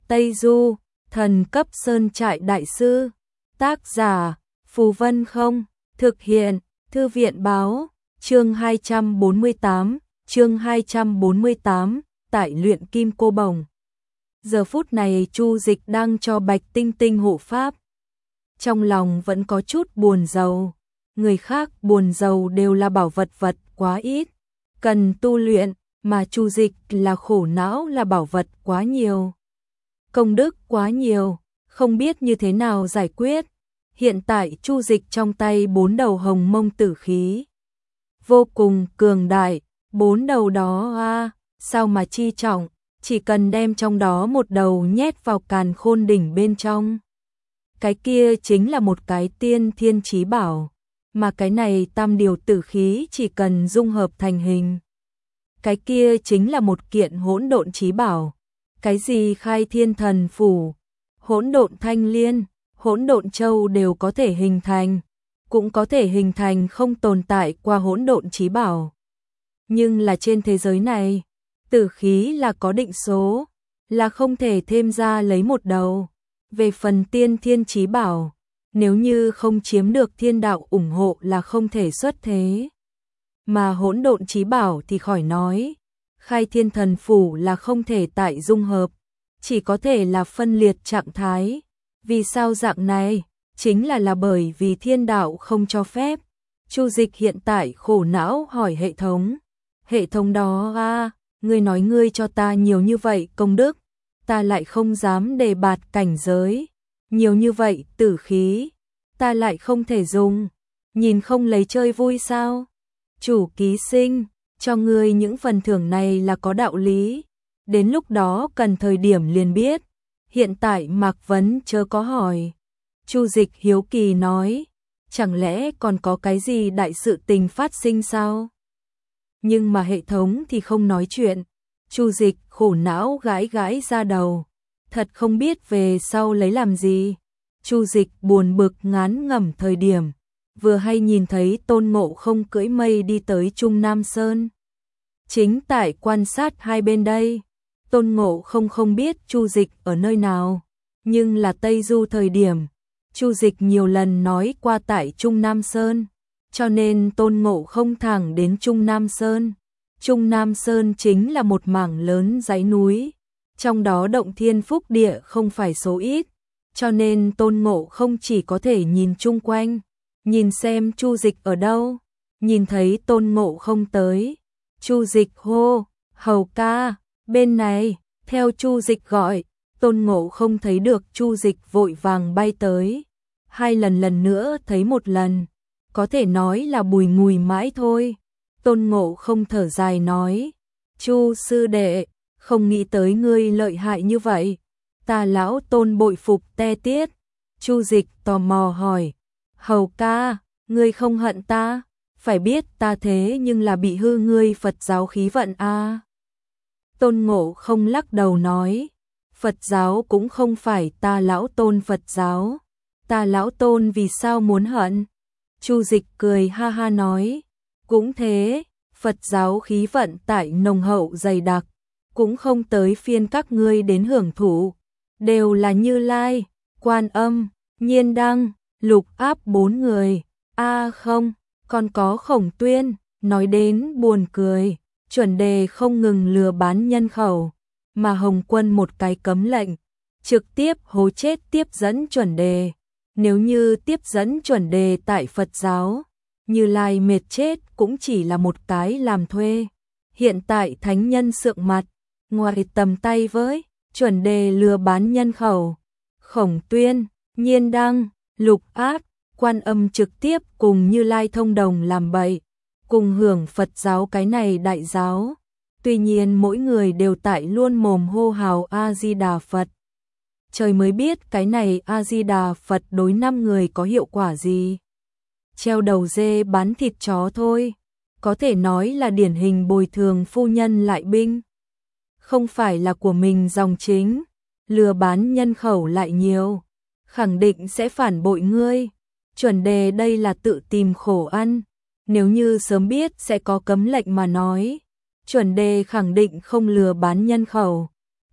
Tây Du, thần cấp sơn trại đại sư. Tác giả, Phù Vân Không. Thực hiện, Thư viện Báo. Chương 248, tại luyện kim cô bồng. Giờ phút này Chu Dịch đang cho Bạch Tinh Tinh hộ pháp. Trong lòng vẫn có chút buồn rầu. Người khác buồn rầu đều là bảo vật quá ít, cần tu luyện, mà Chu Dịch là khổ não là bảo vật quá nhiều. Công đức quá nhiều, không biết như thế nào giải quyết. Hiện tại Chu Dịch trong tay 4 đầu hồng mông tử khí. Vô cùng cường đại, 4 đầu đó sao mà chi trọng, chỉ cần đem trong đó một đầu nhét vào càn khôn đỉnh bên trong. Cái kia chính là một cái tiên thiên chí bảo, mà cái này tam điều tử khí chỉ cần dung hợp thành hình. Cái kia chính là một kiện hỗn độn chí bảo. Cái gì khai thiên thần phủ, hỗn độn thanh liên, hỗn độn châu đều có thể hình thành, cũng có thể hình thành không tồn tại qua hỗn độn chí bảo. Nhưng là trên thế giới này, tử khí là có định số, là không thể thêm ra lấy một đầu. Về phần tiên thiên chí bảo, nếu như không chiếm được thiên đạo ủng hộ là không thể xuất thế. Mà hỗn độn chí bảo thì khỏi nói, khai thiên thần phủ là không thể tại dung hợp, chỉ có thể là phân liệt trạng thái. Vì sao dạng này? Chính là bởi vì thiên đạo không cho phép. Chu Dịch hiện tại khổ não hỏi hệ thống. Hệ thống đó ngươi nói ngươi cho ta nhiều như vậy công đức, ta lại không dám đề bạt cảnh giới. Nhiều như vậy tử khí, ta lại không thể dùng. Nhìn không lấy chơi vui sao? Chủ ký sinh, cho ngươi những phần thưởng này là có đạo lý. Đến lúc đó cần thời điểm liền biết. Hiện tại Mạc Vấn chớ có hỏi. Chu Dịch hiếu kỳ nói, chẳng lẽ còn có cái gì đại sự tình phát sinh sao? Nhưng mà hệ thống thì không nói chuyện. Chu Dịch khổ não gãi gãi ra đầu, thật không biết về sau lấy làm gì. Chu Dịch buồn bực ngán ngẩm thời điểm, vừa hay nhìn thấy Tôn Ngộ Không cưỡi mây đi tới Trung Nam Sơn. Chính tại quan sát hai bên đây, Tôn Ngộ Không không biết Chu Dịch ở nơi nào, nhưng là Tây Du thời điểm, Chu Dịch nhiều lần nói qua tại Trung Nam Sơn, cho nên Tôn Ngộ Không thẳng đến Trung Nam Sơn. Trung Nam Sơn chính là một mảng lớn dãy núi, trong đó động thiên phúc địa không phải số ít, cho nên Tôn Ngộ Không chỉ có thể nhìn chung quanh, nhìn xem Chu Dịch ở đâu. Nhìn thấy Tôn Ngộ Không tới, Chu Dịch hô, hầu ca, bên này. Theo Chu Dịch gọi, Tôn Ngộ Không thấy được Chu Dịch vội vàng bay tới. Hai lần nữa thấy một lần, có thể nói là bùi ngùi mãi thôi. Tôn Ngộ Không thở dài nói, Chu sư đệ, không nghĩ tới ngươi lợi hại như vậy. Ta lão Tôn bội phục te tiết. Chu Dịch tò mò hỏi, hầu ca, ngươi không hận ta? Phải biết ta thế nhưng là bị hư ngươi Phật giáo khí vận a. Tôn Ngộ Không lắc đầu nói, Phật giáo cũng không phải ta lão Tôn Phật giáo. Ta lão Tôn vì sao muốn hận? Chu Dịch cười ha ha nói, cũng thế, Phật giáo khí vận tại nồng hậu dày đặc, cũng không tới phiên các ngươi đến hưởng thụ, đều là Như Lai, Quan Âm, Nhiên Đăng, Lục Áp 4 người. Không, còn có Khổng Tuyên. Nói đến buồn cười, chuẩn đề không ngừng lừa bán nhân khẩu, mà Hồng Quân một cái cấm lệnh, trực tiếp hố chết tiếp dẫn chuẩn đề. Nếu như tiếp dẫn chuẩn đề tại Phật giáo, Như Lai mệt chết cũng chỉ là một cái làm thuê. Hiện tại thánh nhân sượng mặt, ngoài tầm tay với chuẩn đề lừa bán nhân khẩu, Khổng Tuyên, Nhiên Đăng, Lục Áp, Quan Âm trực tiếp cùng Như Lai thông đồng làm bậy, cùng hưởng Phật giáo cái này đại giáo. Tuy nhiên mỗi người đều tại luôn mồm hô hào A-di-đà Phật. Trời mới biết cái này A-di-đà Phật đối 5 người có hiệu quả gì. Treo đầu dê bán thịt chó thôi, có thể nói là điển hình bồi thường phu nhân lại binh. Không phải là của mình dòng chính, lừa bán nhân khẩu lại nhiều, khẳng định sẽ phản bội ngươi. Chuẩn đề đây là tự tìm khổ ăn, nếu như sớm biết sẽ có cấm lệnh mà nói, chuẩn đề khẳng định không lừa bán nhân khẩu.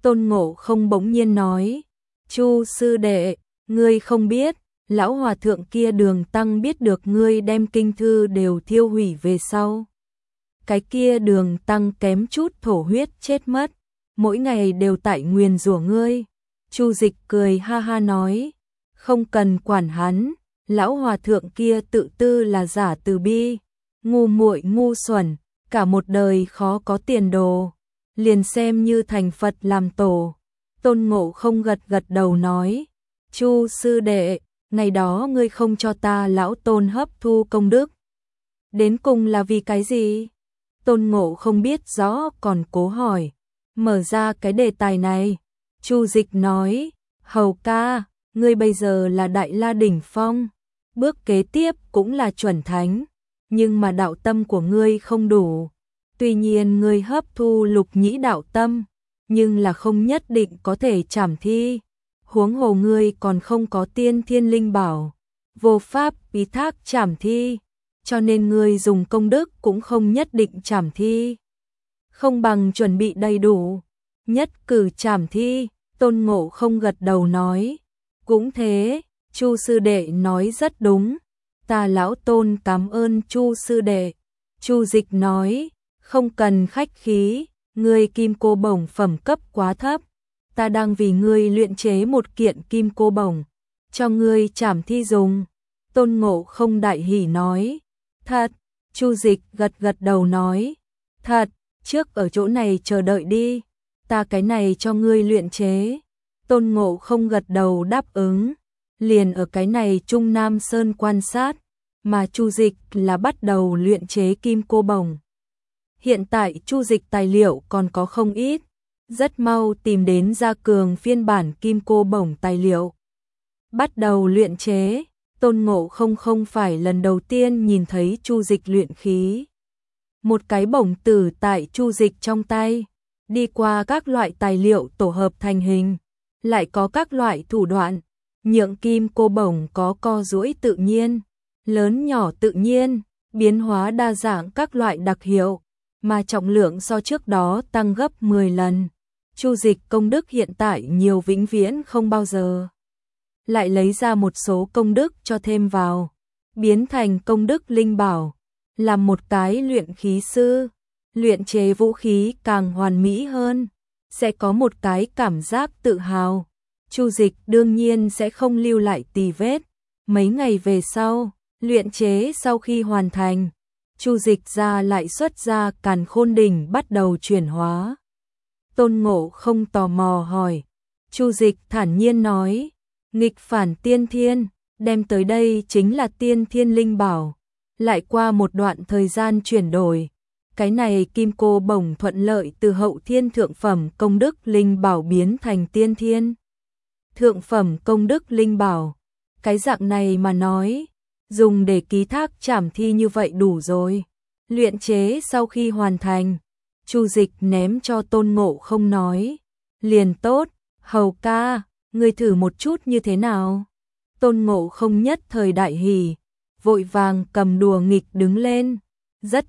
Tôn Ngộ Không bỗng nhiên nói, Chu sư đệ, ngươi không biết, lão hòa thượng kia Đường Tăng biết được ngươi đem kinh thư đều thiêu hủy về sau. Cái kia Đường Tăng kém chút thổ huyết chết mất, mỗi ngày đều tại nguyền rủa ngươi. Chu Dịch cười ha ha nói, không cần quản hắn, lão hòa thượng kia tự tư là giả từ bi, ngu muội ngu xuẩn, cả một đời khó có tiền đồ, liền xem như thành Phật làm tổ. Tôn Ngộ Không gật gật đầu nói, Chu sư đệ, ngày đó ngươi không cho ta lão Tôn hấp thu công đức, đến cùng là vì cái gì? Tôn Ngộ Không biết rõ còn cố hỏi, mở ra cái đề tài này. Chu Dịch nói, hầu ca, ngươi bây giờ là Đại La Đỉnh Phong, bước kế tiếp cũng là chuẩn thánh, nhưng mà đạo tâm của ngươi không đủ. Tuy nhiên ngươi hấp thu lục nhĩ đạo tâm, nhưng là không nhất định có thể trảm thi. Huống hồ ngươi còn không có tiên thiên linh bảo, vô pháp bí thác trảm thi, cho nên ngươi dùng công đức cũng không nhất định trảm thi. Không bằng chuẩn bị đầy đủ, nhất cử trảm thi. Tôn Ngộ Không gật đầu nói, cũng thế, Chu sư đệ nói rất đúng, ta lão Tôn cảm ơn Chu sư đệ. Chu Dịch nói, không cần khách khí, ngươi kim cô bổng phẩm cấp quá thấp, ta đang vì ngươi luyện chế một kiện kim cô bổng, cho ngươi trảm thi dùng. Tôn Ngộ Không đại hỉ nói, thật. Chu Dịch gật gật đầu nói, thật, trước ở chỗ này chờ đợi đi, ta cái này cho ngươi luyện chế. Tôn Ngộ Không gật đầu đáp ứng, liền ở cái này Trung Nam Sơn quan sát, mà Chu Dịch là bắt đầu luyện chế kim cô bổng. Hiện tại Chu Dịch tài liệu còn có không ít, rất mau tìm đến ra cường phiên bản kim cô bổng tài liệu. Bắt đầu luyện chế, Tôn Ngộ Không không phải lần đầu tiên nhìn thấy Chu Dịch luyện khí. Một cái bổng tử tại Chu Dịch trong tay, đi qua các loại tài liệu tổ hợp thành hình, lại có các loại thủ đoạn, nhượng kim cô bổng có co duỗi tự nhiên, lớn nhỏ tự nhiên, biến hóa đa dạng các loại đặc hiệu, mà trọng lượng so trước đó tăng gấp 10 lần. Chu Dịch công đức hiện tại nhiều vĩnh viễn không bao giờ. Lại lấy ra một số công đức cho thêm vào, biến thành công đức linh bảo, làm một cái luyện khí sư, luyện chế vũ khí càng hoàn mỹ hơn, sẽ có một cái cảm giác tự hào. Chu Dịch đương nhiên sẽ không lưu lại tì vết. Mấy ngày về sau, luyện chế sau khi hoàn thành, Chu Dịch ra lại xuất ra Càn Khôn Đỉnh bắt đầu chuyển hóa. Tôn Ngộ Không tò mò hỏi, Chu Dịch thản nhiên nói, nghịch phản tiên thiên, đem tới đây chính là tiên thiên linh bảo. Lại qua một đoạn thời gian chuyển đổi, cái này kim cô bổng thuận lợi từ hậu thiên thượng phẩm công đức linh bảo biến thành tiên thiên thượng phẩm công đức linh bảo. Cái dạng này mà nói, dùng để ký thác trảm thi như vậy đủ rồi. Luyện chế sau khi hoàn thành, Chu Dịch ném cho Tôn Ngộ Không nói, liền tốt, hầu ca, ngươi thử một chút như thế nào? Tôn Ngộ Không nhất thời đại hỉ, vội vàng cầm đùa nghịch đứng lên, rất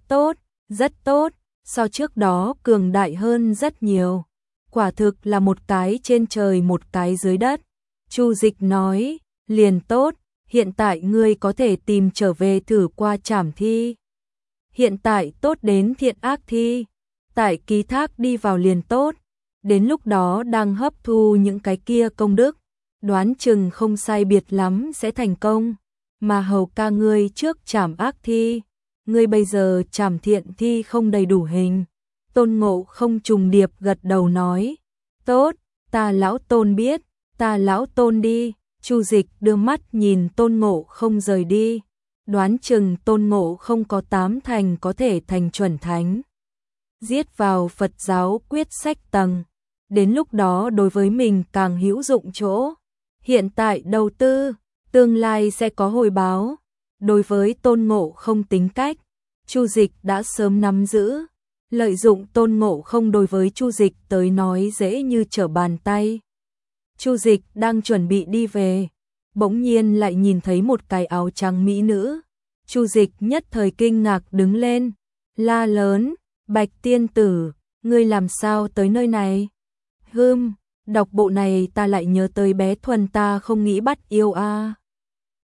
tốt, so trước đó cường đại hơn rất nhiều. Quả thực là một cái trên trời một cái dưới đất. Chu Dịch nói, liền tốt, hiện tại ngươi có thể tìm trở về thử qua trảm thi. Hiện tại tốt đến thiện ác thi, tại ký thác đi vào liền tốt, đến lúc đó đang hấp thu những cái kia công đức, đoán chừng không sai biệt lắm sẽ thành công. Mà hầu ca ngươi trước trảm ác thi, ngươi bây giờ trảm thiện thi không đầy đủ hình. Tôn Ngộ Không trùng điệp gật đầu nói, tốt, ta lão Tôn biết, ta lão Tôn đi. Chu Dịch đưa mắt nhìn Tôn Ngộ Không rời đi, đoán chừng Tôn Ngộ Không có 8 thành có thể thành chuẩn thánh. Giết vào Phật giáo quyết sách tầng, đến lúc đó đối với mình càng hữu dụng chỗ. Hiện tại đầu tư, tương lai sẽ có hồi báo. Đối với Tôn Ngộ Không tính cách, Chu Dịch đã sớm nắm giữ, lợi dụng Tôn Ngộ Không đối với Chu Dịch tới nói dễ như trở bàn tay. Chu Dịch đang chuẩn bị đi về, bỗng nhiên lại nhìn thấy một cái áo trắng mỹ nữ. Chu Dịch nhất thời kinh ngạc đứng lên, la lớn, Bạch tiên tử, ngươi làm sao tới nơi này? đọc bộ này ta lại nhớ tới bé Thuần, ta không nghĩ bắt yêu a.